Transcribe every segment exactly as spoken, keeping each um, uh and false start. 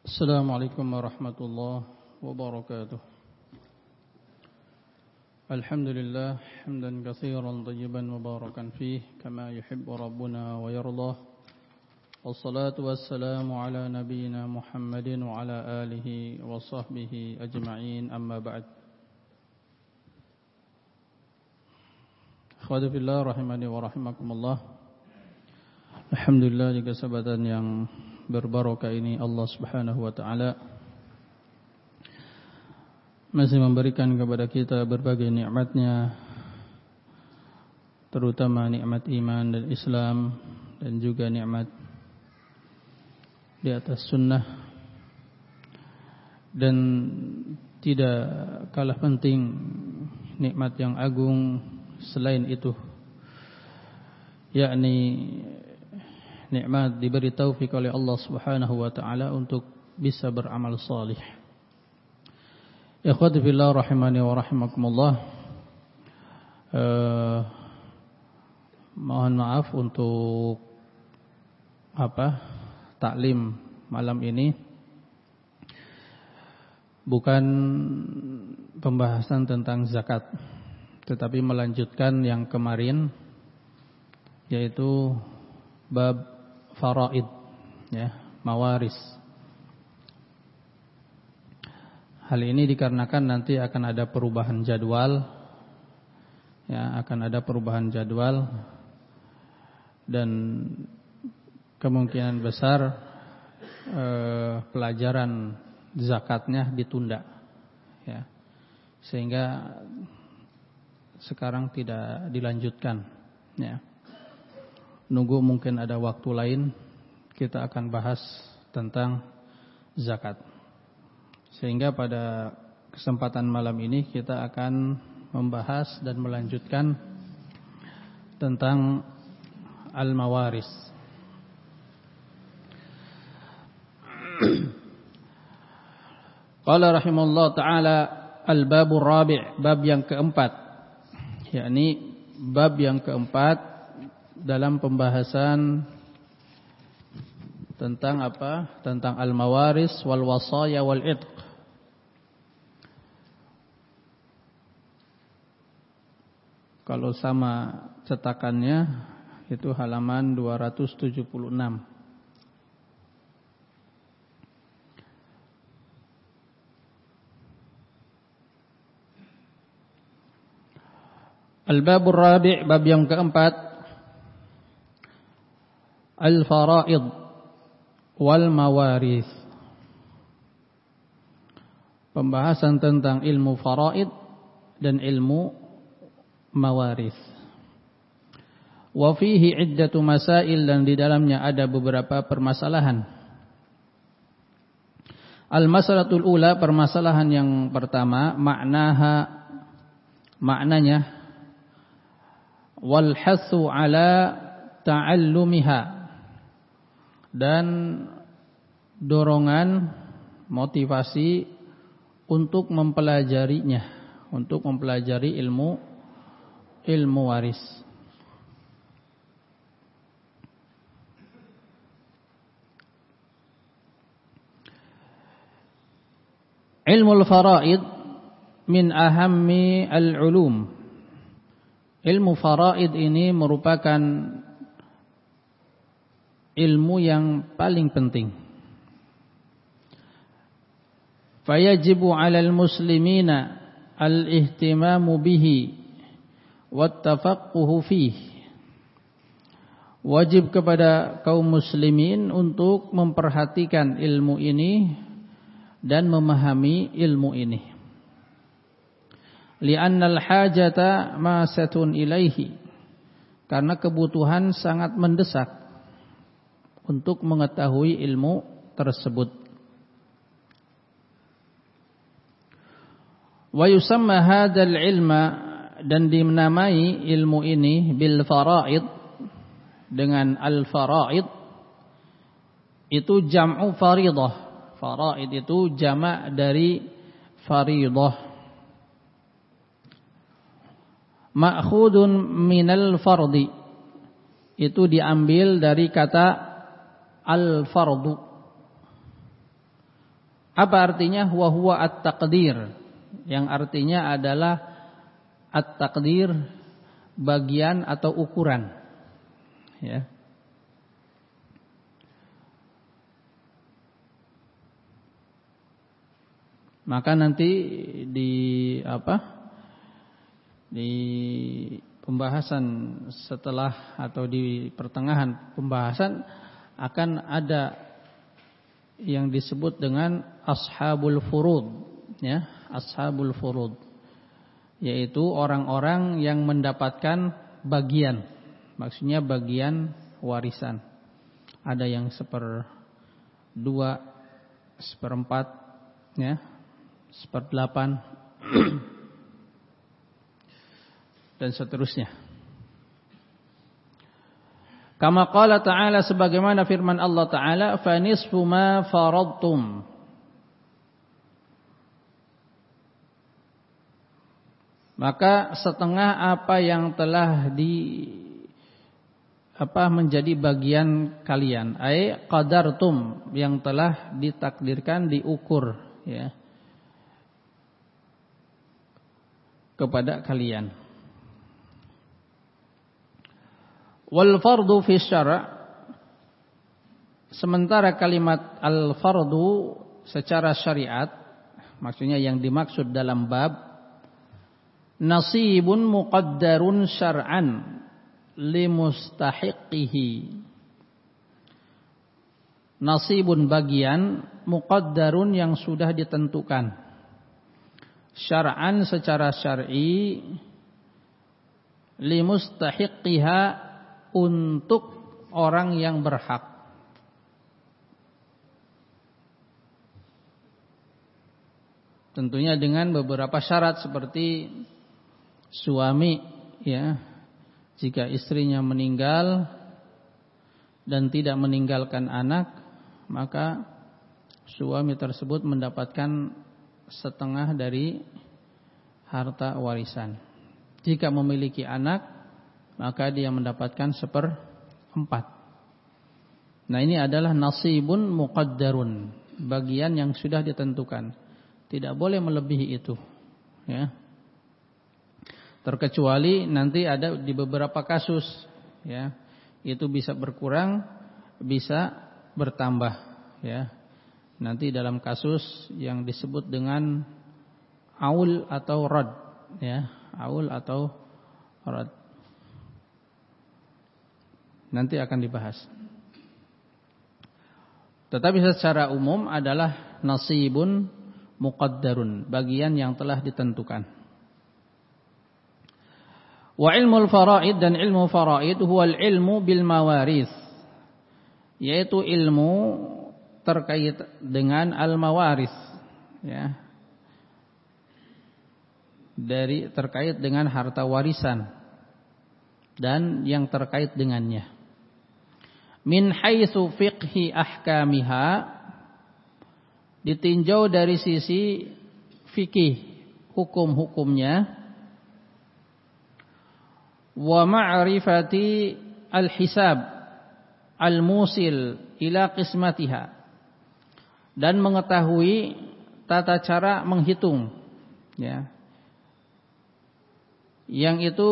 Assalamualaikum warahmatullahi wabarakatuh. Alhamdulillah hamdan katsiran tayyiban mubarakan fih kama yuhibbu rabbuna wa yardah. Wassalatu wassalamu ala nabiyyina Muhammadin wa ala alihi wa sahbihi ajma'in, amma ba'd. Akhwati fillah rahimani wa rahimakumullah. Alhamdulillah di kesempatan yang berbarokah ini Allah Subhanahu wa taala masih memberikan kepada kita berbagai nikmat-Nya, terutama nikmat iman dan Islam, dan juga nikmat di atas sunnah. Dan tidak kalah penting nikmat yang agung selain itu, yakni nikmat diberi taufik oleh Allah Subhanahu wa taala untuk bisa beramal salih. Ikhwati fillah rahimani wa rahimakumullah. Eh, mohon maaf untuk apa? Taklim malam ini bukan pembahasan tentang zakat, tetapi melanjutkan yang kemarin, yaitu bab faraid, ya, mawaris. Hal ini dikarenakan nanti akan ada perubahan jadwal, ya, akan ada perubahan jadwal, dan kemungkinan besar eh, pelajaran zakatnya ditunda, ya, sehingga sekarang tidak dilanjutkan, ya. Nunggu mungkin ada waktu lain kita akan bahas tentang zakat. Sehingga pada kesempatan malam ini kita akan membahas dan melanjutkan tentang al-mawaris. Qala rahimahullah ta'ala al-babur rabi', bab yang keempat, yakni bab yang keempat dalam pembahasan tentang apa? Tentang al-mawaris wal wasaya wal idq. Kalau sama cetakannya itu halaman dua ratus tujuh puluh enam. Al-babur rabi', bab yang keempat, al-faraid wal mawaris. Pembahasan tentang ilmu faraid dan ilmu mawaris. Wa fihi iddatu masail, dan di dalamnya ada beberapa permasalahan. Al-masalatul ula, permasalahan yang pertama, maknaha, maknanya, wal hasu ala ta'allumiha, dan dorongan, motivasi untuk mempelajarinya, untuk mempelajari ilmu ilmu waris. Ilmu al-faraid min ahammi al-ulum. Ilmu faraid ini merupakan ilmu yang paling penting. Fayajibu 'alal muslimina al-ihtimamu bihi wattafaqquhu fihi. Wajib kepada kaum muslimin untuk memperhatikan ilmu ini dan memahami ilmu ini. Li'annal hajata masatun ilaihi, karena kebutuhan sangat mendesak untuk mengetahui ilmu tersebut. Wa yusamma hadzal ilma, dan dinamai ilmu ini bil faraid, dengan al faraid. Itu jam'u faridah. Faraid itu jamak dari faridah. Ma'khudun minal fardi, itu diambil dari kata al fardu. Apa artinya wa huwa at-taqdir? Yang artinya adalah at-taqdir, bagian atau ukuran. Ya. Maka nanti di apa? Di pembahasan setelah atau di pertengahan pembahasan akan ada yang disebut dengan ashabul furud, ya, ashabul furud, yaitu orang-orang yang mendapatkan bagian, maksudnya bagian warisan. Ada yang seperdua, seperempat, ya, seperdelapan, dan seterusnya. Kama qala ta'ala, sebagaimana firman Allah Ta'ala, fa nisfu ma faradtum. Maka setengah apa yang telah di apa menjadi bagian kalian, ai qadartum, yang telah ditakdirkan, diukur, ya, kepada kalian. Wal fardu fi syara', sementara kalimat al fardu secara syariat, maksudnya yang dimaksud dalam bab, nasibun muqaddarun syar'an limustahiqihi. Nasibun, bagian, muqaddarun, yang sudah ditentukan, syar'an secara syar'i, limustahiqiha, untuk orang yang berhak. Tentunya dengan beberapa syarat, seperti suami, ya, jika istrinya meninggal dan tidak meninggalkan anak, maka suami tersebut mendapatkan setengah dari harta warisan. Jika memiliki anak, maka dia mendapatkan seperempat. Nah, ini adalah nasibun muqaddarun, bagian yang sudah ditentukan, tidak boleh melebihi itu, ya. Terkecuali nanti ada di beberapa kasus, ya, itu bisa berkurang, bisa bertambah, ya. Nanti dalam kasus yang disebut dengan aul atau rad, ya, aul atau rad, nanti akan dibahas. Tetapi secara umum adalah nasibun muqaddarun, bagian yang telah ditentukan. Wa ilmul faraid, dan ilmu faraid, huwal ilmu bil mawaris, yaitu ilmu terkait dengan al mawaris, ya, dari terkait dengan harta warisan dan yang terkait dengannya. Min haitsu fiqhi ahkamiha, ditinjau dari sisi fikih, hukum-hukumnya. Wa ma'rifati al-hisab al-musil ila qismatiha, dan mengetahui tata cara menghitung, ya, yang itu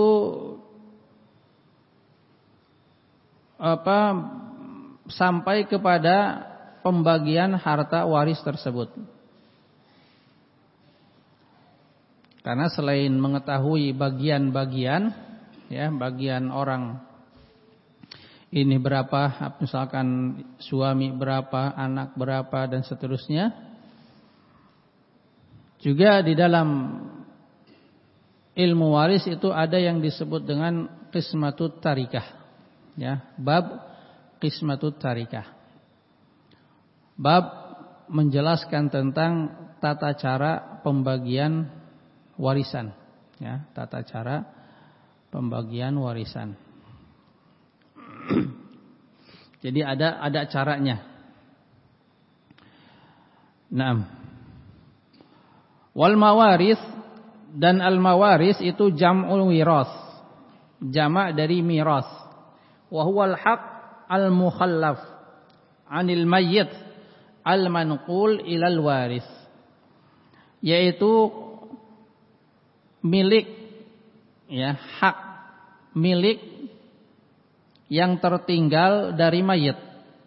apa sampai kepada pembagian harta waris tersebut. Karena selain mengetahui bagian-bagian, ya, bagian orang ini berapa, misalkan suami berapa, anak berapa, dan seterusnya, juga di dalam ilmu waris itu ada yang disebut dengan qismatut tarikah, ya, bab qismatut tarikah, bab menjelaskan tentang tata cara pembagian warisan, ya, tata cara pembagian warisan. Jadi ada ada caranya. Naam. Wal mawaris, dan al mawaris itu jam'ul wiras, jamak dari miras. Wa huwal haq al mukhallaf 'anil mayyit al-manqul ilal waris, yaitu milik, ya, hak milik yang tertinggal dari mayit.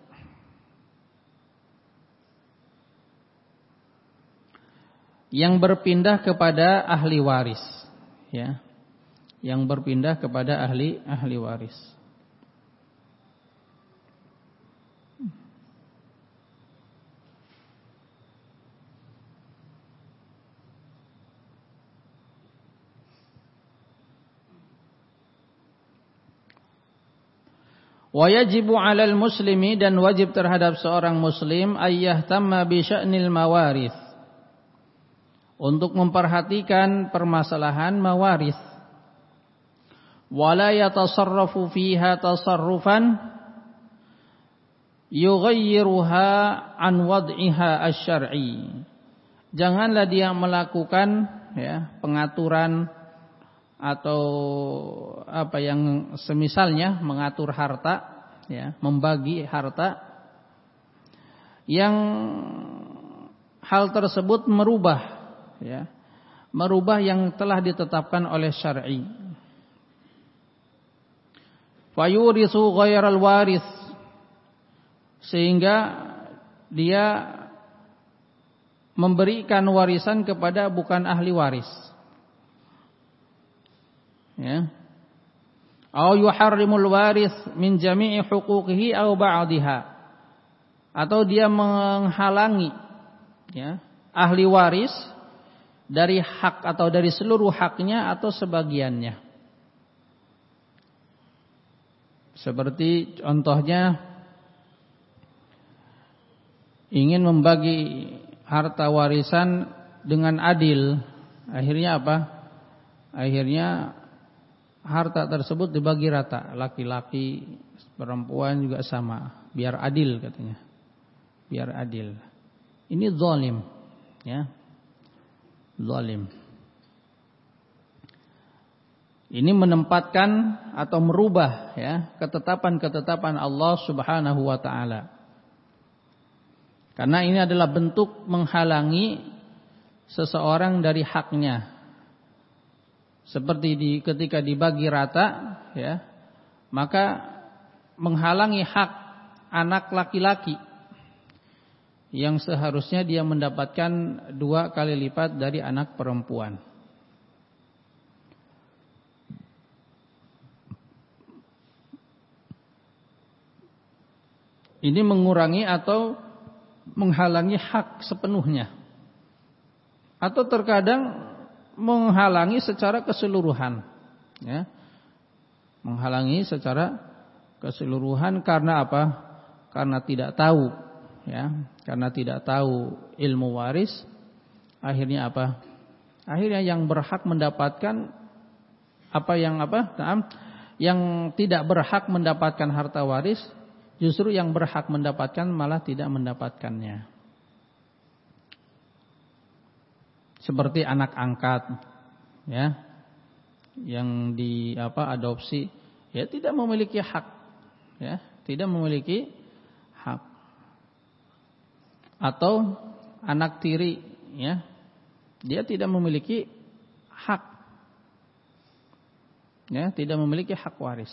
Yang berpindah kepada ahli waris, ya. Yang berpindah kepada ahli ahli waris. Wa yajibu 'alal muslimi, dan wajib terhadap seorang muslim ayyahtamma bi sya'nil mawaris, untuk memperhatikan permasalahan mawaris. Wala yatasarrafu fiha tasarrufan yughayyiruha an wad'iha asy-syar'i. Janganlah dia melakukan, ya, pengaturan atau apa yang semisalnya, mengatur harta, ya, membagi harta yang hal tersebut merubah, ya, merubah yang telah ditetapkan oleh syar'i. Fayurisu ghairal waris, sehingga dia memberikan warisan kepada bukan ahli waris, ya. Au yuharrimul waris min jami'i huquqihi au ba'dihha, atau dia menghalangi, ya, ahli waris dari hak atau dari seluruh haknya atau sebagiannya. Seperti contohnya ingin membagi harta warisan dengan adil, akhirnya apa? Akhirnya harta tersebut dibagi rata, laki-laki, perempuan juga sama, biar adil katanya. Biar adil. Ini zalim, ya. Zalim. Ini menempatkan atau merubah, ya, ketetapan-ketetapan Allah Subhanahu wa taala. Karena ini adalah bentuk menghalangi seseorang dari haknya. Seperti di, ketika dibagi rata, ya, maka menghalangi hak anak laki-laki yang seharusnya dia mendapatkan dua kali lipat dari anak perempuan. Ini mengurangi atau menghalangi hak sepenuhnya, atau terkadang menghalangi secara keseluruhan, ya. Menghalangi secara keseluruhan karena apa? Karena tidak tahu, ya. Karena tidak tahu ilmu waris, akhirnya apa? Akhirnya yang berhak mendapatkan apa yang apa? Yang tidak berhak mendapatkan harta waris, justru yang berhak mendapatkan malah tidak mendapatkannya. Seperti anak angkat, ya, yang di apa adopsi, ya, tidak memiliki hak, ya, tidak memiliki hak. Atau anak tiri, ya, dia tidak memiliki hak, ya, tidak memiliki hak waris.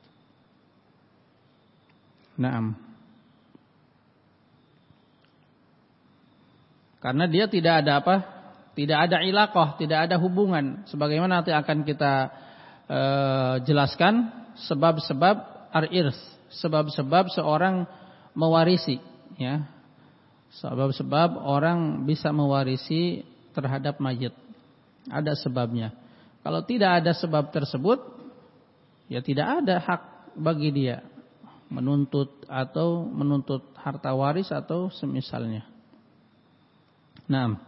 Naam. Karena dia tidak ada apa? Tidak ada ilaqah, tidak ada hubungan. Sebagaimana nanti akan kita e, jelaskan sebab-sebab ar-irs, sebab-sebab seorang mewarisi, ya. Sebab-sebab orang bisa mewarisi terhadap mayit. Ada sebabnya. Kalau tidak ada sebab tersebut, ya tidak ada hak bagi dia menuntut atau menuntut harta waris atau semisalnya. Naam.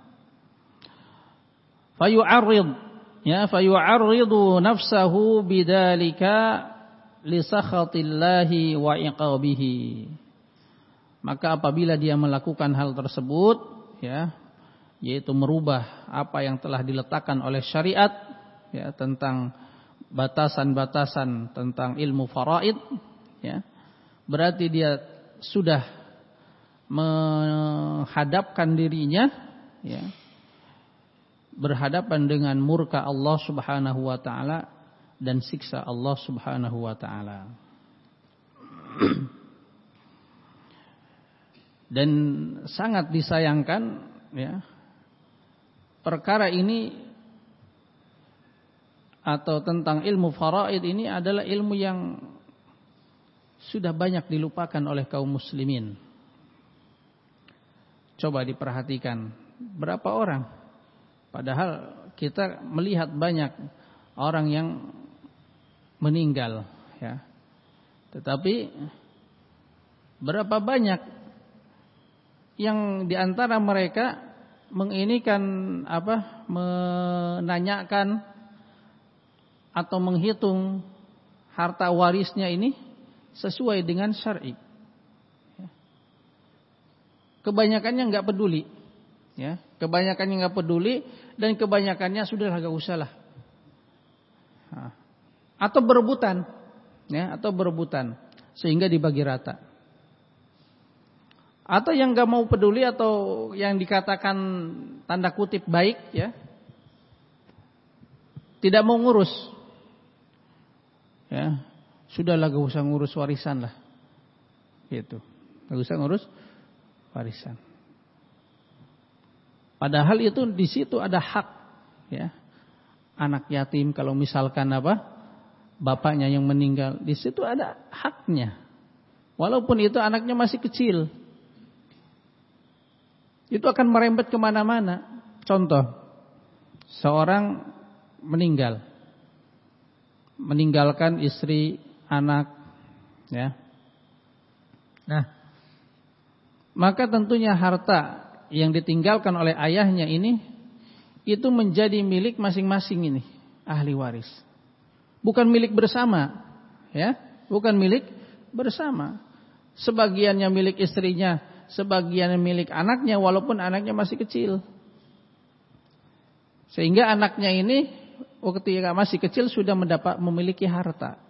Fayu'arrid, ya, fayu'arridu nafsahu bidzalika li sakhatillahi wa iqabihi. Maka apabila dia melakukan hal tersebut, ya, yaitu merubah apa yang telah diletakkan oleh syariat, ya, tentang batasan-batasan tentang ilmu faraid, ya, berarti dia sudah menghadapkan dirinya ya, berhadapan dengan murka Allah Subhanahu wa taala dan siksa Allah Subhanahu wa taala. Dan sangat disayangkan ya, perkara ini atau tentang ilmu faraid ini adalah ilmu yang sudah banyak dilupakan oleh kaum muslimin. Coba diperhatikan berapa orang, padahal kita melihat banyak orang yang meninggal ya. Tetapi berapa banyak yang diantara mereka menginikan apa, menanyakan atau menghitung harta warisnya ini sesuai dengan syar'i. Kebanyakannya nggak peduli, ya. Kebanyakannya nggak peduli dan kebanyakannya sudahlah gak usah lah. Atau berebutan, ya, atau berebutan sehingga dibagi rata. Atau yang nggak mau peduli atau yang dikatakan tanda kutip baik, ya, tidak mau ngurus. Ya, sudahlah gak usah ngurus warisan lah. Gitu. Gak usah ngurus warisan. Padahal itu di situ ada hak ya. Anak yatim kalau misalkan apa? Bapaknya yang meninggal, di situ ada haknya. Walaupun itu anaknya masih kecil. Itu akan merembet kemana-mana. Contoh, seorang meninggal, meninggalkan istri, anak, ya. Nah, maka tentunya harta yang ditinggalkan oleh ayahnya ini itu menjadi milik masing-masing ini ahli waris. Bukan milik bersama, ya, bukan milik bersama. Sebagiannya milik istrinya, sebagiannya milik anaknya walaupun anaknya masih kecil. Sehingga anaknya ini ketika masih kecil sudah mendapat memiliki harta.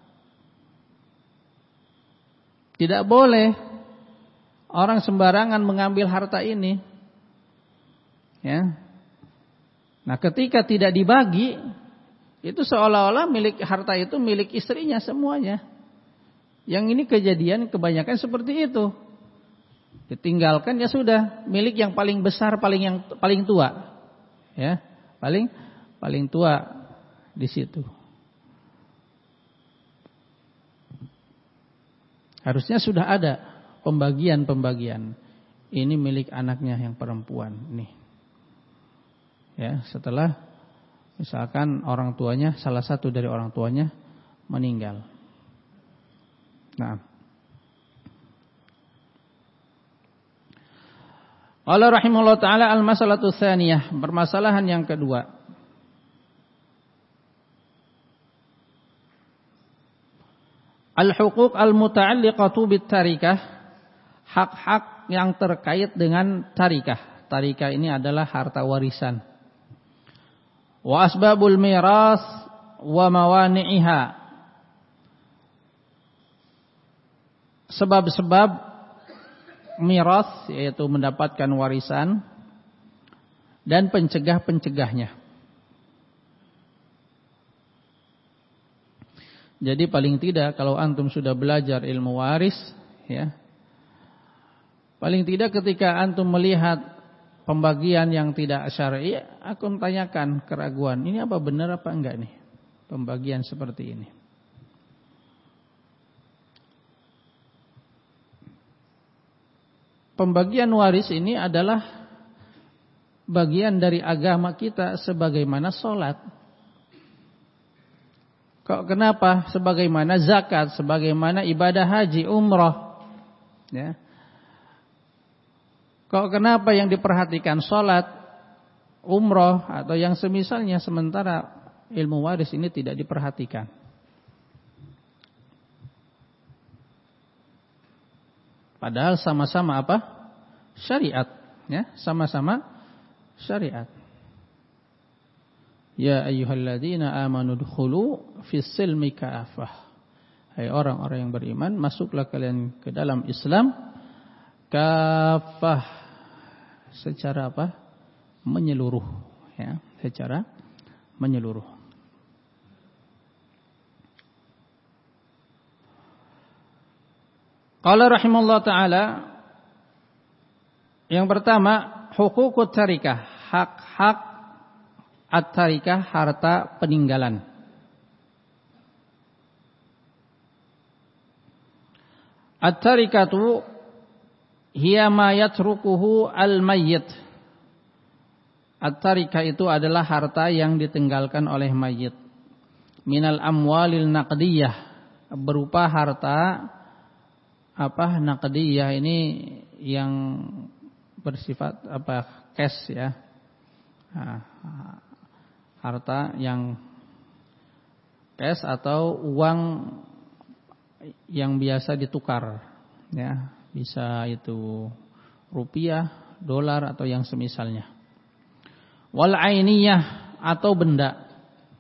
Tidak boleh orang sembarangan mengambil harta ini. Ya. Nah, ketika tidak dibagi, itu seolah-olah milik harta itu milik istrinya semuanya. Yang ini kejadian kebanyakan seperti itu. Ditinggalkan ya sudah, milik yang paling besar, paling yang paling tua. Ya, paling paling tua di situ. Harusnya sudah ada pembagian-pembagian. Ini milik anaknya yang perempuan nih. Ya, setelah misalkan orang tuanya, salah satu dari orang tuanya meninggal. Nah, Allah rahimahullah ta'ala al-masalatu tsaniyah, permasalahan yang kedua. Al-huquq al-muta'alliqatu bit-tarikah, hak-hak yang terkait dengan tarikah. Tarikah ini adalah harta warisan. Wa asbabul miras wa mawani'iha, sebab-sebab miras yaitu mendapatkan warisan dan pencegah-pencegahnya. Jadi paling tidak kalau antum sudah belajar ilmu waris ya, paling tidak ketika antum melihat pembagian yang tidak syar'i, aku tanyakan keraguan, ini apa benar apa enggak nih pembagian seperti ini. Pembagian waris ini adalah bagian dari agama kita sebagaimana sholat. Kok kenapa? Sebagaimana zakat, sebagaimana ibadah haji, umrah. Ya. Kok kenapa yang diperhatikan sholat, umrah atau yang semisalnya, sementara ilmu waris ini tidak diperhatikan? Padahal sama-sama apa? Syariat, ya, sama-sama syariat. Ya ayyuhalladzina amanu dkhulu fis silmi kafah. Hai orang-orang yang beriman, masuklah kalian ke dalam Islam kafah, secara apa? Menyeluruh, ya, secara menyeluruh. Qala rahimahullah taala, yang pertama hukukut tarikah, hak-hak at-tarikah, harta peninggalan. At-tarikatu hiya ma yatrukuhu al-mayyit. At-tarikah itu adalah harta yang ditinggalkan oleh mayit. Minal amwalil naqdiyah, berupa harta apa naqdiyah ini yang bersifat apa cash ya. Nah, harta yang cash atau uang yang biasa ditukar ya, bisa itu rupiah, dolar atau yang semisalnya. Wal ainiyah, atau benda.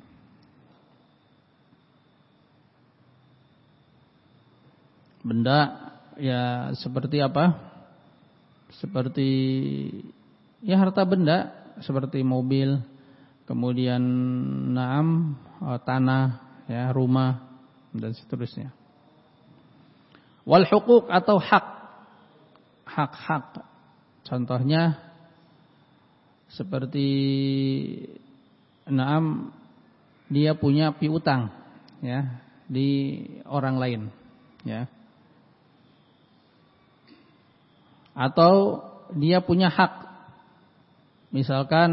Benda ya seperti apa? Seperti ya harta benda seperti mobil, kemudian naam, tanah, ya, rumah dan seterusnya. Wal hukuk, atau hak. Hak-hak. Contohnya seperti naam, dia punya piutang ya di orang lain ya. Atau dia punya hak, misalkan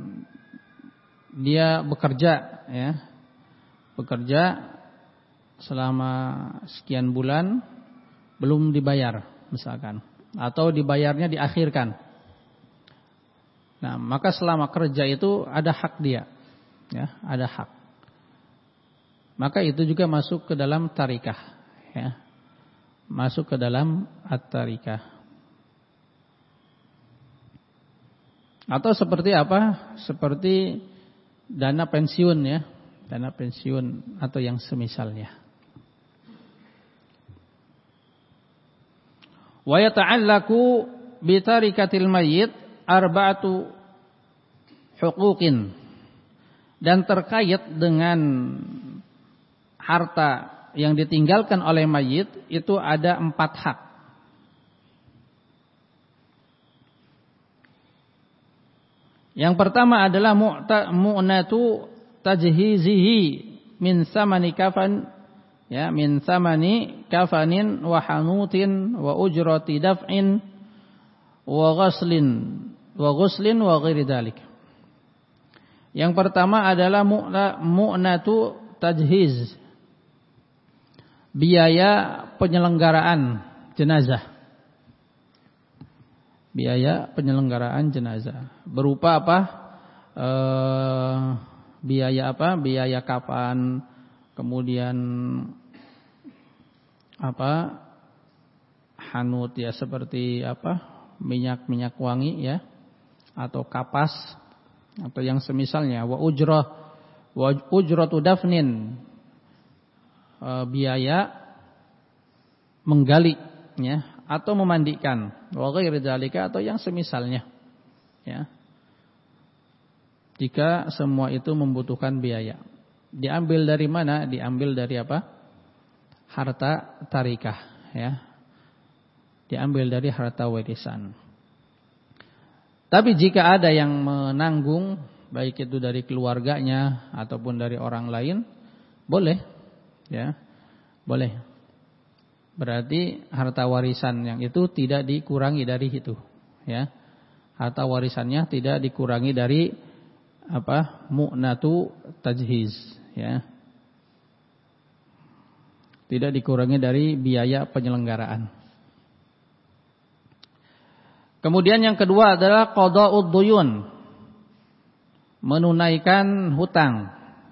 dia bekerja ya, bekerja selama sekian bulan belum dibayar misalkan, atau dibayarnya diakhirkan. Nah, maka selama kerja itu ada hak dia ya, ada hak. Maka itu juga masuk ke dalam tarikah ya. Masuk ke dalam at-tarikah. Atau seperti apa? Seperti dana pensiun ya, dana pensiun atau yang semisalnya. Wa yata'allaqu bi tarikatil mayyit arba'atu huquqin, dan terkait dengan harta yang ditinggalkan oleh mayit itu ada empat hak. Yang pertama adalah mu'natu tajhizihi min samani kafan ya, min samani kafanin wa hanutin wa ujrati daf'in wa ghuslin wa ghuslin wa ghairi dzalik. Yang pertama adalah mu'natu tajhiz, biaya penyelenggaraan jenazah. Biaya penyelenggaraan jenazah berupa apa? E, biaya apa? Biaya kafan, kemudian apa? Hanut ya, seperti apa? Minyak-minyak wangi ya, atau kapas atau yang semisalnya. Wa ujrah wa ujratu dafnin, e, biaya menggali ya, atau memandikan, wa ghairi dzalika, atau yang semisalnya ya. Jika semua itu membutuhkan biaya. Diambil dari mana? Diambil dari apa? Harta tarikah ya. Diambil dari harta warisan. Tapi jika ada yang menanggung, baik itu dari keluarganya ataupun dari orang lain, boleh ya. Boleh. Berarti harta warisan yang itu tidak dikurangi dari itu ya. Harta warisannya tidak dikurangi dari apa? Mu'natu tajhiz ya. Tidak dikurangi dari biaya penyelenggaraan. Kemudian yang kedua adalah qada'ud duyun, menunaikan hutang.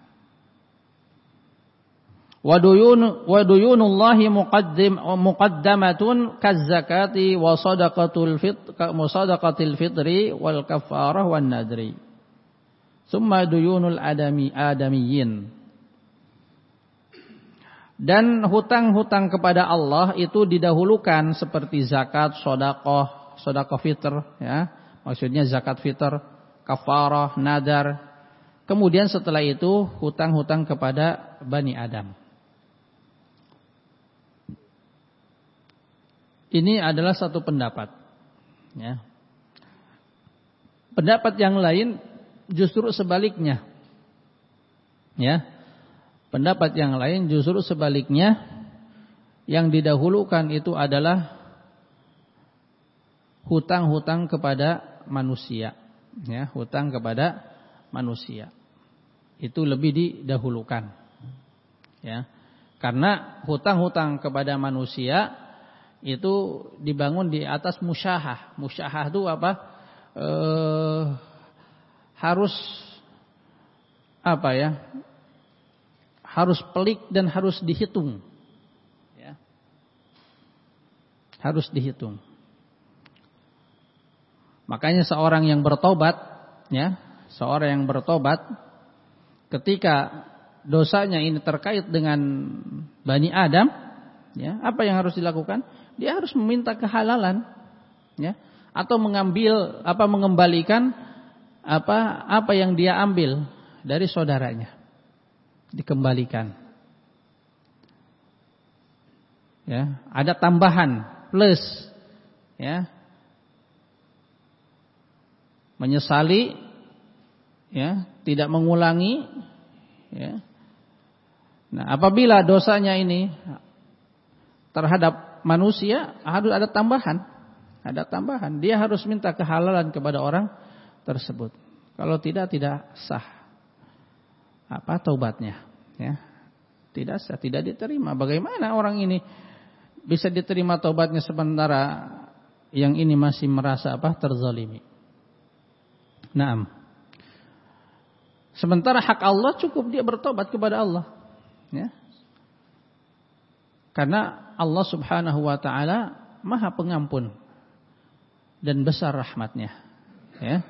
Wa duyun wa duyunullahi muqaddim muqaddamatun kazzakati wa sadaqatul fitr musadaqatil fitri wal kafarah wan nadri. Summa duyunul adami adamiyyin. Dan hutang-hutang kepada Allah itu didahulukan seperti zakat, sedekah, sedekah fitr, ya. Maksudnya zakat fitr, kafarah, nadar. Kemudian setelah itu hutang-hutang kepada Bani Adam. Ini adalah satu pendapat, ya. Pendapat yang lain justru sebaliknya, ya. Pendapat yang lain justru sebaliknya, yang didahulukan itu adalah hutang-hutang kepada manusia, ya, hutang kepada manusia itu lebih didahulukan, ya, karena hutang-hutang kepada manusia itu dibangun di atas musyahah. Musyahah itu apa? Eh, harus apa ya? Harus pelik dan harus dihitung, ya. Harus dihitung. Makanya seorang yang bertobat, ya, seorang yang bertobat ketika dosanya ini terkait dengan Bani Adam, ya, apa yang harus dilakukan? Dia harus meminta kehalalan, ya, atau mengambil apa mengembalikan apa apa yang dia ambil dari saudaranya. Dikembalikan, ya, ada tambahan plus, ya, menyesali, ya, tidak mengulangi, ya. Nah, apabila dosanya ini terhadap manusia harus ada tambahan, ada tambahan. Dia harus minta kehalalan kepada orang tersebut. Kalau tidak, tidak sah apa taubatnya, ya, tidak sah, tidak diterima. Bagaimana orang ini bisa diterima taubatnya sementara yang ini masih merasa apa terzalimi? Naam. Sementara hak Allah cukup dia bertobat kepada Allah, ya, karena Allah Subhanahu Wa Taala Maha Pengampun dan besar rahmatnya, ya.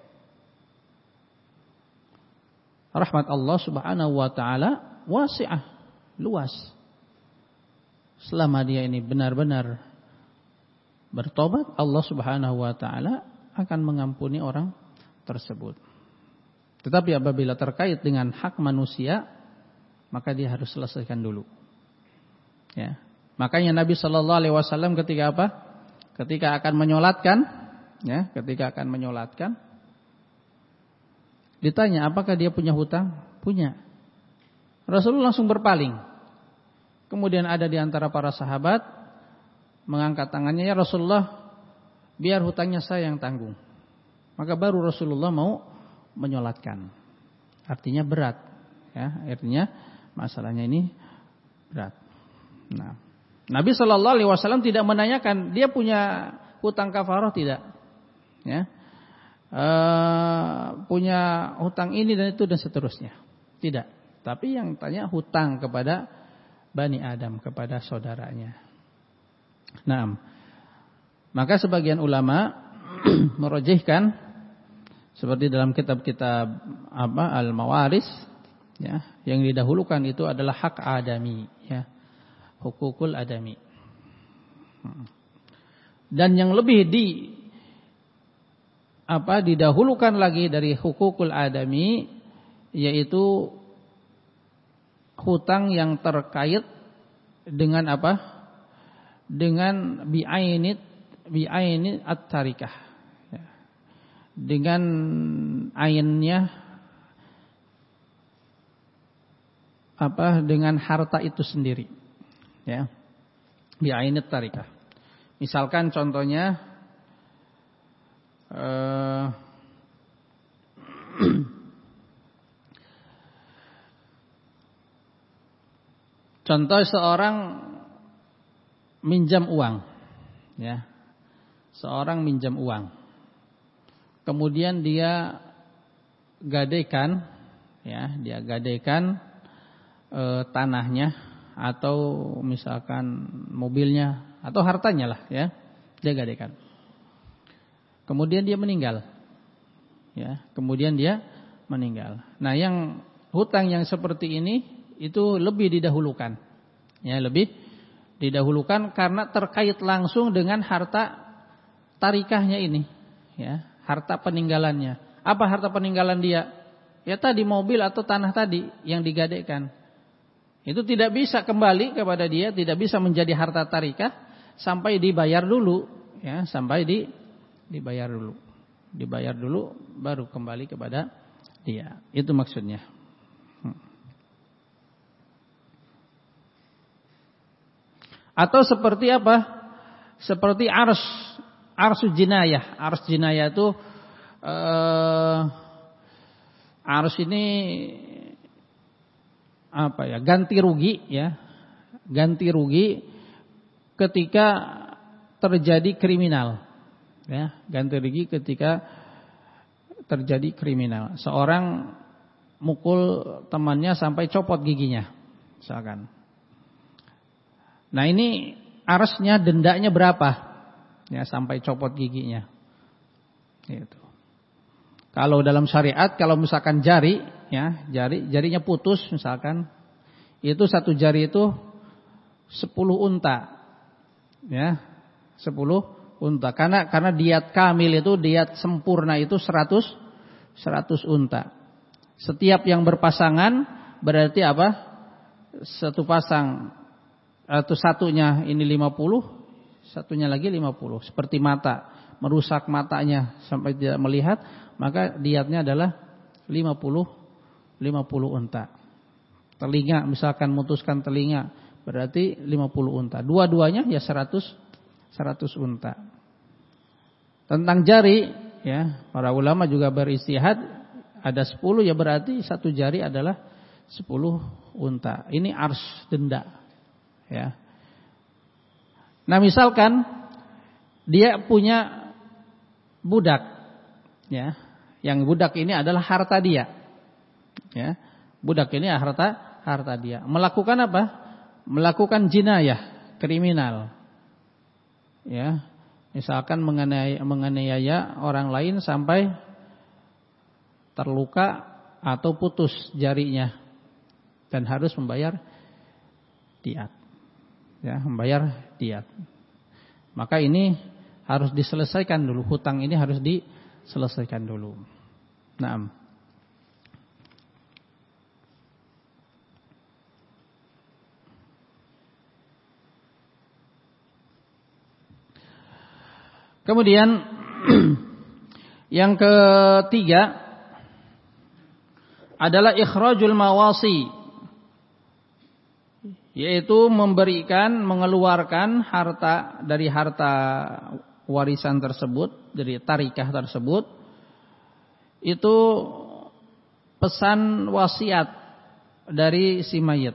Rahmat Allah Subhanahu wa taala wasi'ah, luas. Selama dia ini benar-benar bertobat, Allah Subhanahu wa taala akan mengampuni orang tersebut. Tetapi apabila terkait dengan hak manusia, maka dia harus selesaikan dulu. Ya. Makanya Nabi sallallahu alaihi wasallam ketika apa? Ketika akan menyolatkan, ya, ketika akan menyolatkan ditanya apakah dia punya hutang? Punya. Rasulullah langsung berpaling. Kemudian ada di antara para sahabat mengangkat tangannya, ya Rasulullah, biar hutangnya saya yang tanggung. Maka baru Rasulullah mau menyolatkan. Artinya berat, ya, artinya masalahnya ini berat. Nah, Nabi Shallallahu Alaihi Wasallam tidak menanyakan dia punya hutang kafarah, tidak, ya. Uh, punya hutang ini dan itu dan seterusnya. Tidak. Tapi yang tanya hutang kepada Bani Adam, kepada saudaranya. Nah, maka sebagian ulama merojihkan seperti dalam kitab-kitab apa al-mawaris, ya, yang didahulukan itu adalah hak adami, ya, hukukul adami. Dan yang lebih di apa didahulukan lagi dari hukukul adami, yaitu hutang yang terkait dengan apa? Dengan bi'ainit bi'ainit at-tarikah, ya. Dengan ainnya apa? Dengan harta itu sendiri, ya. Bi'ainit tarikah. Misalkan contohnya Uh, contoh seorang minjam uang, ya, seorang minjam uang, kemudian dia gadaikan, ya, dia gadaikan e, tanahnya atau misalkan mobilnya atau hartanya lah, ya, dia gadaikan. Kemudian dia meninggal, ya. Kemudian dia meninggal. Nah, yang hutang yang seperti ini itu lebih didahulukan, Ya, lebih didahulukan karena terkait langsung dengan harta tarikahnya ini, ya, harta peninggalannya. Apa harta peninggalan dia? Ya tadi mobil atau tanah tadi yang digadaikan. Itu tidak bisa kembali kepada dia, tidak bisa menjadi harta tarikah sampai dibayar dulu, ya, sampai di dibayar dulu. Dibayar dulu baru kembali kepada dia. Itu maksudnya. Atau seperti apa? Seperti ars, arsu jinayah. Ars jinayah itu eh, ars ini apa ya? Ganti rugi, ya. Ganti rugi ketika terjadi kriminal. Ya, ganti rugi ketika terjadi kriminal. Seorang mukul temannya sampai copot giginya, misalkan. Nah ini arsnya dendanya berapa? Ya sampai copot giginya. Gitu. Kalau dalam syariat, kalau misalkan jari, ya jari jarinya putus, misalkan, itu satu jari itu sepuluh unta, ya sepuluh unta. Karena karena diat kamil itu diat sempurna itu seratus seratus unta. Setiap yang berpasangan berarti apa? Satu pasang atau satunya ini lima puluh, satunya lagi lima puluh. Seperti mata, merusak matanya sampai tidak melihat, maka diatnya adalah lima puluh unta. Telinga, misalkan mutuskan telinga, berarti lima puluh unta. Dua-duanya ya seratus unta. Tentang jari, ya, para ulama juga beristihad, ada sepuluh ya berarti satu jari adalah sepuluh unta. Ini ars denda. Ya. Nah misalkan dia punya budak, ya, yang budak ini adalah harta dia, ya, budak ini harta harta dia. Melakukan apa? Melakukan jinayah, kriminal, ya, misalkan menganiaya, menganiaya orang lain sampai terluka atau putus jarinya dan harus membayar diat. Ya, membayar diat. Maka ini harus diselesaikan dulu, hutang ini harus diselesaikan dulu. Naam. Kemudian yang ketiga adalah ikhrajul mawasi, yaitu memberikan, mengeluarkan harta dari harta warisan tersebut, dari tarikah tersebut. Itu pesan wasiat dari si mayit.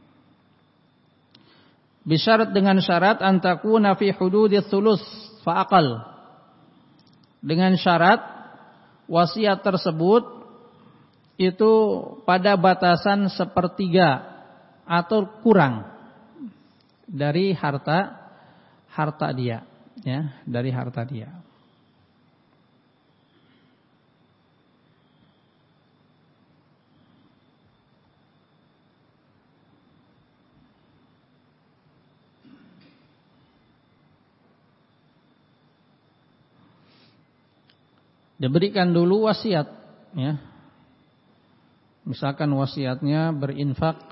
Bisyarat, dengan syarat antakuna fi hududits thuluts fa aqal. Dengan syarat wasiat tersebut itu pada batasan sepertiga atau kurang dari harta harta dia, ya, dari harta dia. Diberikan dulu wasiat, ya. Misalkan wasiatnya berinfak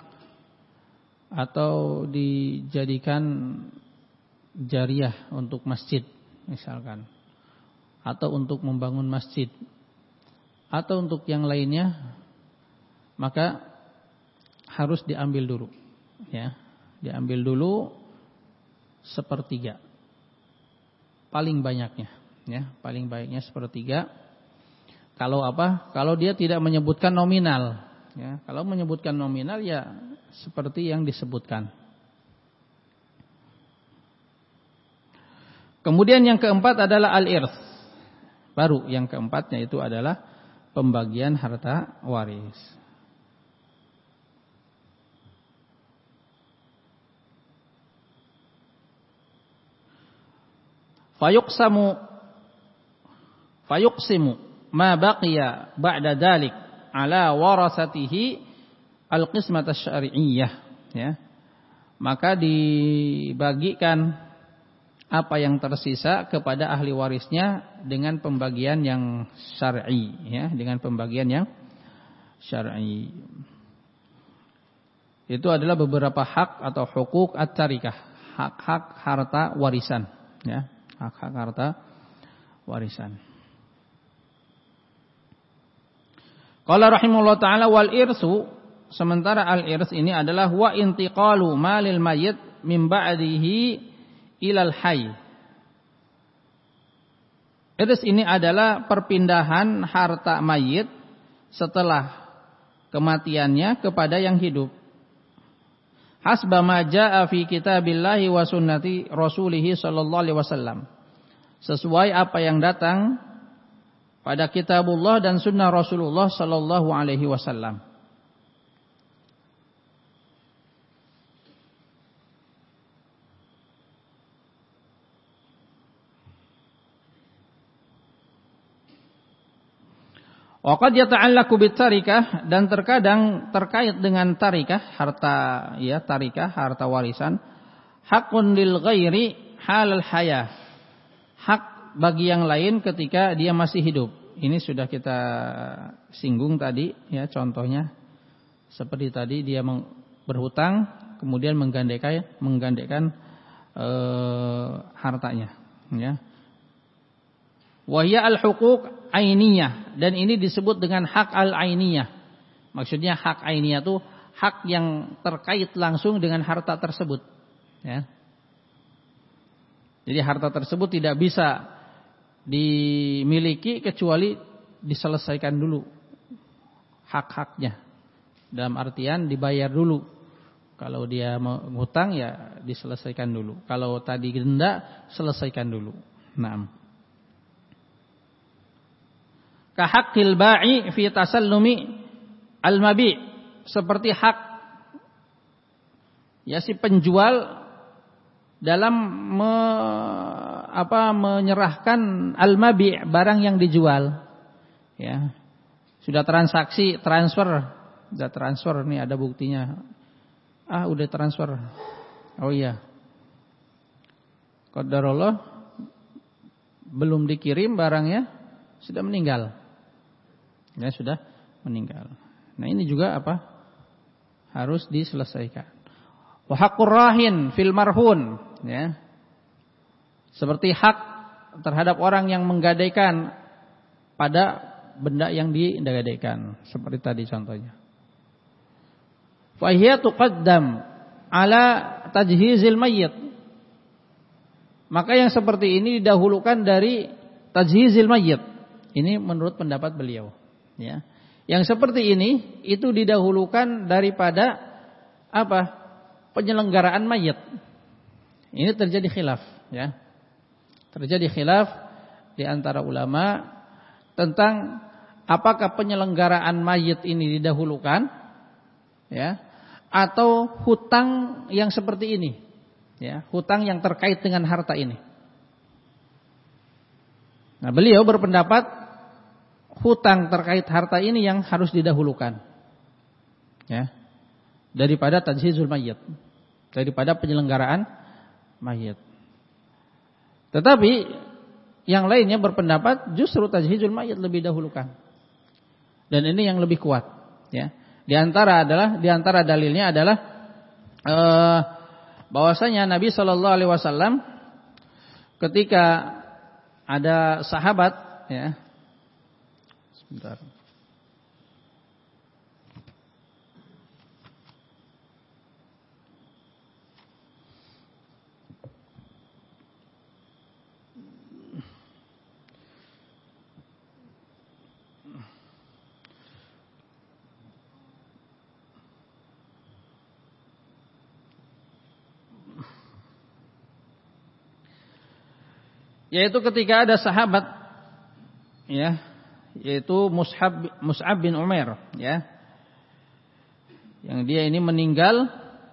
atau dijadikan jariah untuk masjid, misalkan, atau untuk membangun masjid, atau untuk yang lainnya, maka harus diambil dulu, ya, diambil dulu sepertiga, paling banyaknya, ya, paling banyaknya sepertiga. Kalau apa? Kalau dia tidak menyebutkan nominal, ya, kalau menyebutkan nominal ya seperti yang disebutkan. Kemudian yang keempat adalah al-irth. Baru yang keempatnya itu adalah pembagian harta waris. Fayuqsamu fayuqsimu ma baqiya ba'da dzalik ala warasatihi al-qismat asy-syar'iyyah, ya. maka dibagikan apa yang tersisa kepada ahli warisnya dengan pembagian yang syar'i, ya, dengan pembagian yang syar'i. Itu adalah beberapa hak atau hukuk at-tarikah, hak-hak harta warisan, ya, hak-hak harta warisan. Qala rahimahullah ta'ala wal irsu, sementara al-irs ini adalah wa intiqalu malil mayyit min ba'dihi ilal hayy. Irs ini adalah perpindahan harta mayit setelah kematiannya kepada yang hidup. Hasba ma jaa fi kitabillahi wa sunnati rasulih sallallahu alaihi wasallam. Sesuai apa yang datang pada kitabullah dan sunnah Rasulullah sallallahu alaihi wasallam. Waqad yata'allaqu bitarikah, dan terkadang terkait dengan tarikah, harta, ya, tarikah, harta warisan, hakun lil ghairi halal hayah, hak bagi yang lain ketika dia masih hidup. Ini sudah kita singgung tadi, ya, contohnya seperti tadi dia berhutang kemudian menggandakan menggandakan e, hartanya, ya. Wahya al-huquq ainiyah, dan ini disebut dengan hak al-ainiyah. Maksudnya hak ainiyah itu hak yang terkait langsung dengan harta tersebut, ya. Jadi harta tersebut tidak bisa dimiliki kecuali diselesaikan dulu hak-haknya. Dalam artian dibayar dulu. Kalau dia menghutang ya diselesaikan dulu. Kalau tadi denda, selesaikan dulu. Naam. Kahaqqil ba'i fi tasallumi al-mabi', seperti hak, ya, si penjual dalam me, apa, menyerahkan al-mabi', barang yang dijual, ya. Sudah transaksi, transfer, sudah transfer, nih ada buktinya. Ah, udah transfer. Oh iya. Qadarullah belum dikirim barangnya, sudah meninggal. Ya, sudah meninggal. Nah, ini juga apa? Harus diselesaikan. Wa haqqur rahin fil marhun, ya. Seperti hak terhadap orang yang menggadaikan pada benda yang digadaikan, seperti tadi contohnya. Fa hiya tuqaddam ala tajhizil mayyit. Maka yang seperti ini didahulukan dari tajhizil mayyit. Ini menurut pendapat beliau. Ya, yang seperti ini itu didahulukan daripada apa? Penyelenggaraan mayit. Ini terjadi khilaf, ya. Terjadi khilaf di antara ulama tentang apakah penyelenggaraan mayit ini didahulukan, ya, atau hutang yang seperti ini, ya, hutang yang terkait dengan harta ini. Nah, beliau berpendapat hutang terkait harta ini yang harus didahulukan, ya, daripada tajhizul mayyit, daripada penyelenggaraan mayit. Tetapi yang lainnya berpendapat justru tajhizul mayyit lebih dahulukan, dan ini yang lebih kuat, ya. Di antara adalah di antara dalilnya adalah eh, bahwasanya Nabi Shallallahu Alaihi Wasallam ketika ada sahabat, ya. Sebentar. Yaitu ketika ada sahabat, ya, yaitu Mus'ab Mus'ab bin Umair, ya, yang dia ini meninggal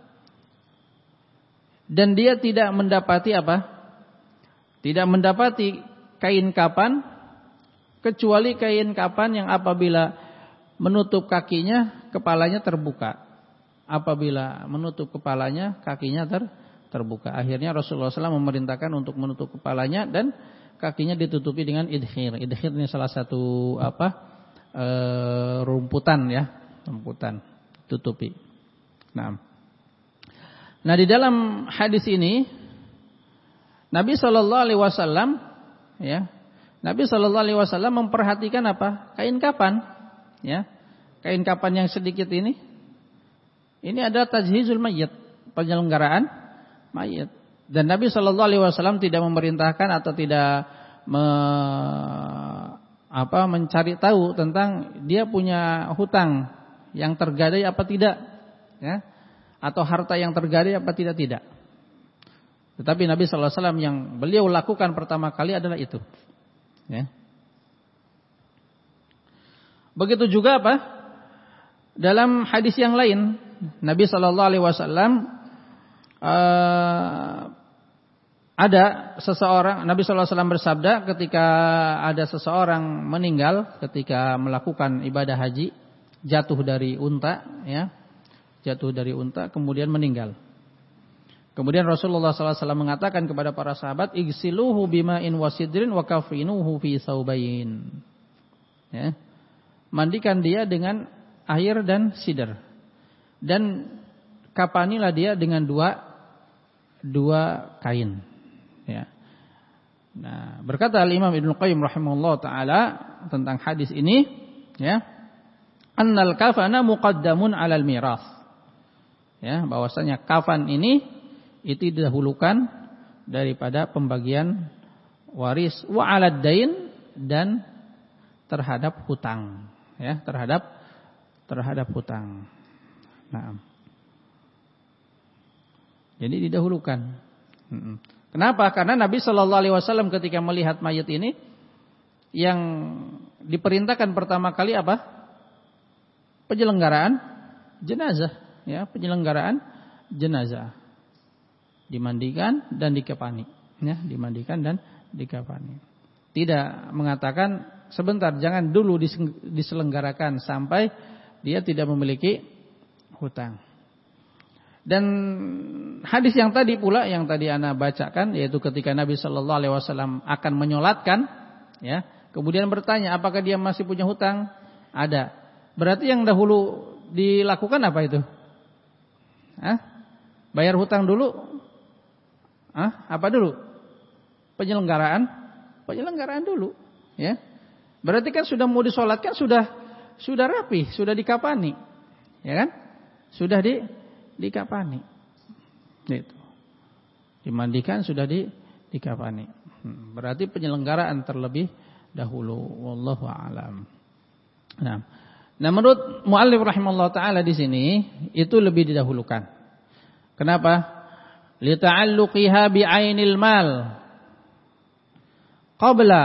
dan dia tidak mendapati apa? Tidak mendapati kain kapan kecuali kain kapan yang apabila menutup kakinya kepalanya terbuka. apabila menutup kepalanya, kakinya ter, terbuka. Akhirnya Rasulullah shallallahu alaihi wasallam memerintahkan untuk menutup kepalanya dan kakinya ditutupi dengan idkhir. Idkhir ini salah satu apa e, rumputan ya, rumputan tutupi. Nah, nah di dalam hadis ini Nabi shallallahu alaihi wasallam ya, Nabi shallallahu alaihi wasallam memperhatikan apa? Kain kapan, ya, kain kapan yang sedikit ini. Ini adalah tajhizul mayyit, penyelenggaraan mayit. Dan Nabi shallallahu alaihi wasallam tidak memerintahkan atau tidak me, apa, mencari tahu tentang dia punya hutang yang tergadai apa tidak, ya, atau harta yang tergadai apa tidak tidak. Tetapi Nabi shallallahu alaihi wasallam yang beliau lakukan pertama kali adalah itu. Ya. Begitu juga apa? Dalam hadis yang lain Nabi shallallahu alaihi wasallam uh, ada seseorang, Nabi shallallahu alaihi wasallam bersabda ketika ada seseorang meninggal ketika melakukan ibadah haji, jatuh dari unta, ya, jatuh dari unta kemudian meninggal. Kemudian Rasulullah shallallahu alaihi wasallam mengatakan kepada para sahabat, igsiluhu bima'in wasidrin wa kafinuhu fi saubain. Ya, mandikan dia dengan air dan sidr. Dan kapanilah dia dengan dua dua kain. Ya. Nah, berkata Al-Imam Ibnu Qayyim rahimahullah taala tentang hadis ini, ya, annal kafana muqaddamun 'alal miras. Ya, bahwasanya kafan ini itu didahulukan daripada pembagian waris wa 'alad dain dan terhadap hutang, ya, terhadap terhadap hutang. Nah, jadi didahulukan. Kenapa? Karena Nabi Shallallahu Alaihi Wasallam ketika melihat mayat ini, yang diperintahkan pertama kali apa? Penyelenggaraan jenazah, ya, penyelenggaraan jenazah, dimandikan dan dikafani, ya, dimandikan dan dikafani. Tidak mengatakan sebentar, jangan dulu diselenggarakan sampai dia tidak memiliki hutang. Dan hadis yang tadi pula yang tadi ana bacakan, yaitu ketika Nabi Shallallahu Alaihi Wasallam akan menyolatkan, ya, kemudian bertanya apakah dia masih punya hutang? Ada. Berarti yang dahulu dilakukan apa itu? Hah? Bayar hutang dulu? Hah? Apa dulu? Penyelenggaraan, penyelenggaraan dulu, ya. Berarti kan sudah mau disolatkan, sudah sudah rapi, sudah dikafani, ya kan? Sudah di dikafani. Gitu. Dimandikan, sudah di dikafani. Hmm, berarti penyelenggaraan terlebih dahulu. Wallahu a'lam. Nah, nah menurut muallif rahimahullah taala di sini itu lebih didahulukan. Kenapa? Li ta'alluqiha bi 'ainil mal qabla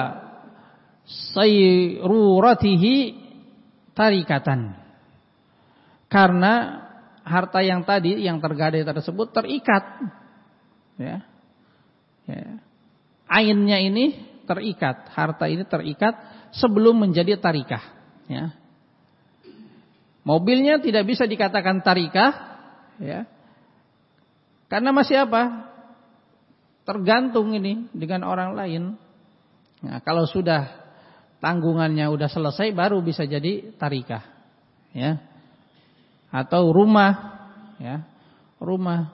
sayruratihi tarikatan. Karena harta yang tadi yang tergadai tersebut terikat, ya, ya. Ainnya ini terikat, harta ini terikat sebelum menjadi tarikah, ya. Mobilnya tidak bisa dikatakan tarikah, ya, karena masih apa? Tergantung ini dengan orang lain. Nah, kalau sudah tanggungannya udah selesai baru bisa jadi tarikah, ya. Atau rumah, ya, rumah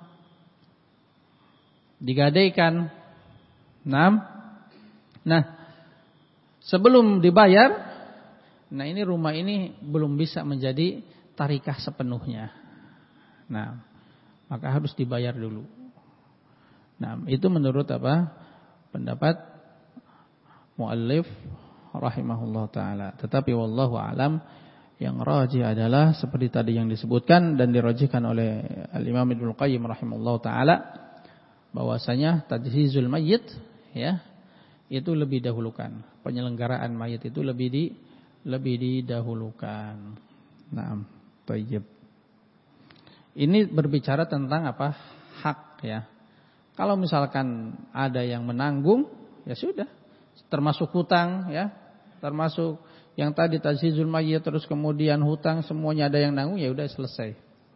digadaikan. Nah, nah sebelum dibayar, nah ini rumah ini belum bisa menjadi tarikah sepenuhnya. Nah, maka harus dibayar dulu. Nah, itu menurut apa? Pendapat muallif rahimahullah taala. Tetapi wallahu alam, yang rajih adalah seperti tadi yang disebutkan dan dirajihkan oleh Al-Imam Ibnu Qayyim rahimahullah taala, bahwasanya tajhizul mayyit, ya, itu lebih dahulukan. Penyelenggaraan mayit itu lebih di lebih didahulukan. Naam, thayyib. Ini berbicara tentang apa? Hak, ya. Kalau misalkan ada yang menanggung, ya sudah, termasuk hutang, ya, termasuk yang tadi tajhizul mayyit terus kemudian hutang, semuanya ada yang nanggung, ya udah selesai.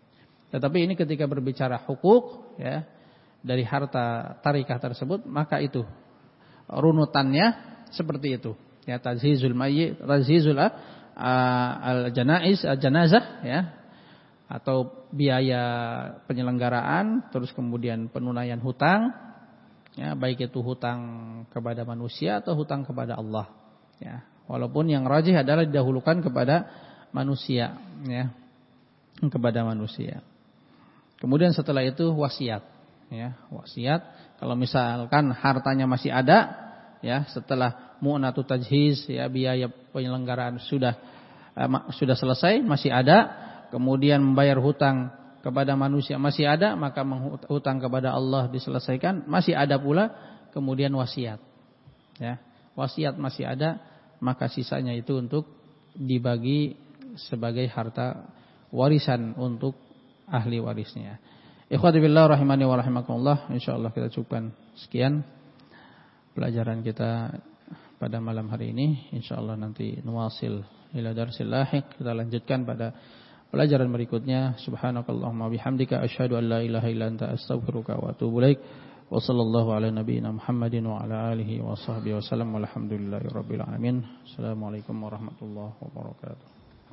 Tetapi ini ketika berbicara hukuk ya dari harta tarikah tersebut, maka itu runutannya seperti itu. Ya, tajhizul mayyit, tajhizul al-janaiz, al-janazah ya, atau biaya penyelenggaraan, terus kemudian penunaian hutang, ya, baik itu hutang kepada manusia atau hutang kepada Allah, ya. Walaupun yang rajih adalah didahulukan kepada manusia, ya, kepada manusia. Kemudian setelah itu wasiat, ya, wasiat. Kalau misalkan hartanya masih ada, ya, setelah mu'natu tajhiz, ya, biaya penyelenggaraan sudah eh, sudah selesai, masih ada. Kemudian membayar hutang kepada manusia masih ada, maka hutang kepada Allah diselesaikan, masih ada pula. Kemudian wasiat, ya, wasiat masih ada, maka sisanya itu untuk dibagi sebagai harta warisan untuk ahli warisnya. Ikhwati billah rahimani wa rahimakumullah, insyaallah kita cukupkan sekian pelajaran kita pada malam hari ini. Insyaallah nanti nuwasil ila darsil lahiq, kita lanjutkan pada pelajaran berikutnya. Subhanakallahumma bihamdika asyhadu an la ilaha illa anta astaghfiruka wa atubu ilaik. Wa sallallahu ala nabiyyina Muhammadin wa ala alihi wa sahbihi wasallam. Walhamdulillahirabbil alamin. Assalamualaikum warahmatullahi wabarakatuh.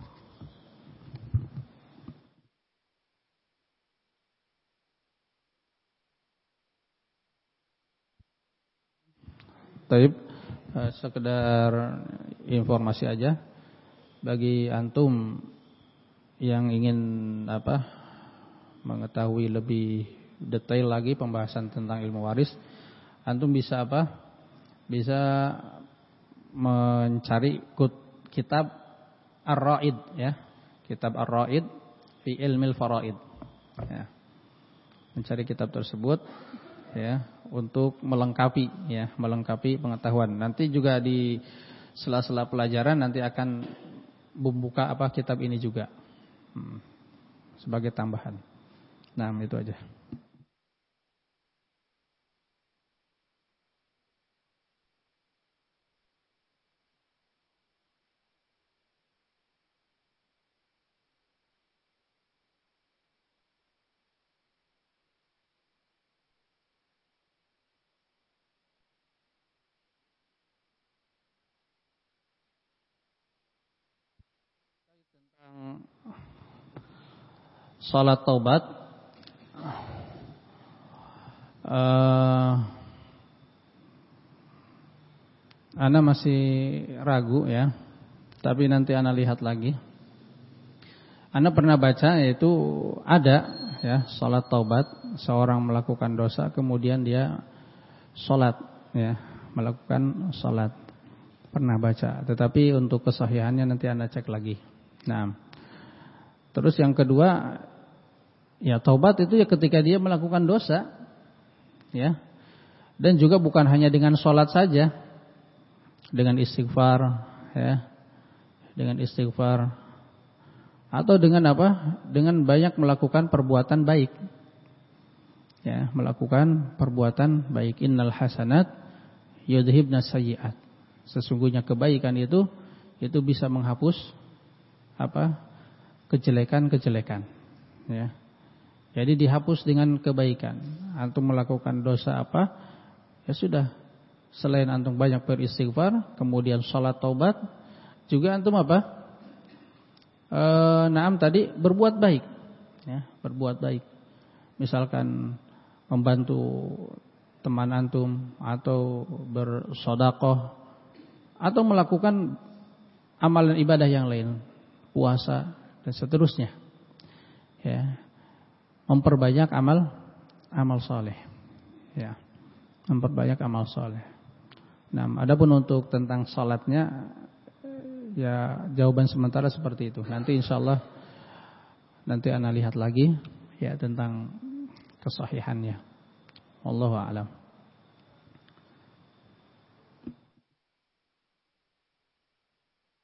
Taib, sekedar informasi aja bagi antum yang ingin apa mengetahui lebih detail lagi pembahasan tentang ilmu waris, antum bisa apa? Bisa mencari kitab Ar-Raid, ya. Kitab Ar-Raid fi Ilmil Faraid. Ya. Mencari kitab tersebut, ya, untuk melengkapi, ya, melengkapi pengetahuan. Nanti juga di sela-sela pelajaran nanti akan membuka apa kitab ini juga. Hmm, sebagai tambahan. Nah, itu aja. Tentang salat taubat, uh, ana masih ragu, ya, tapi nanti ana lihat lagi. Ana pernah baca yaitu ada, ya, salat taubat, seorang melakukan dosa kemudian dia salat, ya, melakukan salat. Pernah baca, tetapi untuk kesahihannya nanti ana cek lagi. Nah, terus yang kedua, ya, taubat itu ya ketika dia melakukan dosa, ya, dan juga bukan hanya dengan sholat saja, dengan istighfar, ya, dengan istighfar, atau dengan apa? Dengan banyak melakukan perbuatan baik, ya, melakukan perbuatan baik. Innal hasanat yudhibnas sayyi'at. Sesungguhnya kebaikan itu itu bisa menghapus apa? Kejelekan-kejelekan, ya. Jadi dihapus dengan kebaikan. Antum melakukan dosa apa? Ya sudah, selain antum banyak beristighfar, kemudian salat taubat, juga antum apa? E, naam tadi berbuat baik, ya, berbuat baik. Misalkan membantu teman antum, atau bersedekah, atau melakukan amalan ibadah yang lain, puasa dan seterusnya, ya, memperbanyak amal amal saleh, ya, memperbanyak amal saleh. Nah, adapun untuk tentang salatnya, ya, jawaban sementara seperti itu. Nanti insyaallah nanti ana lihat lagi, ya, tentang kesahihannya. Wallahu a'lam.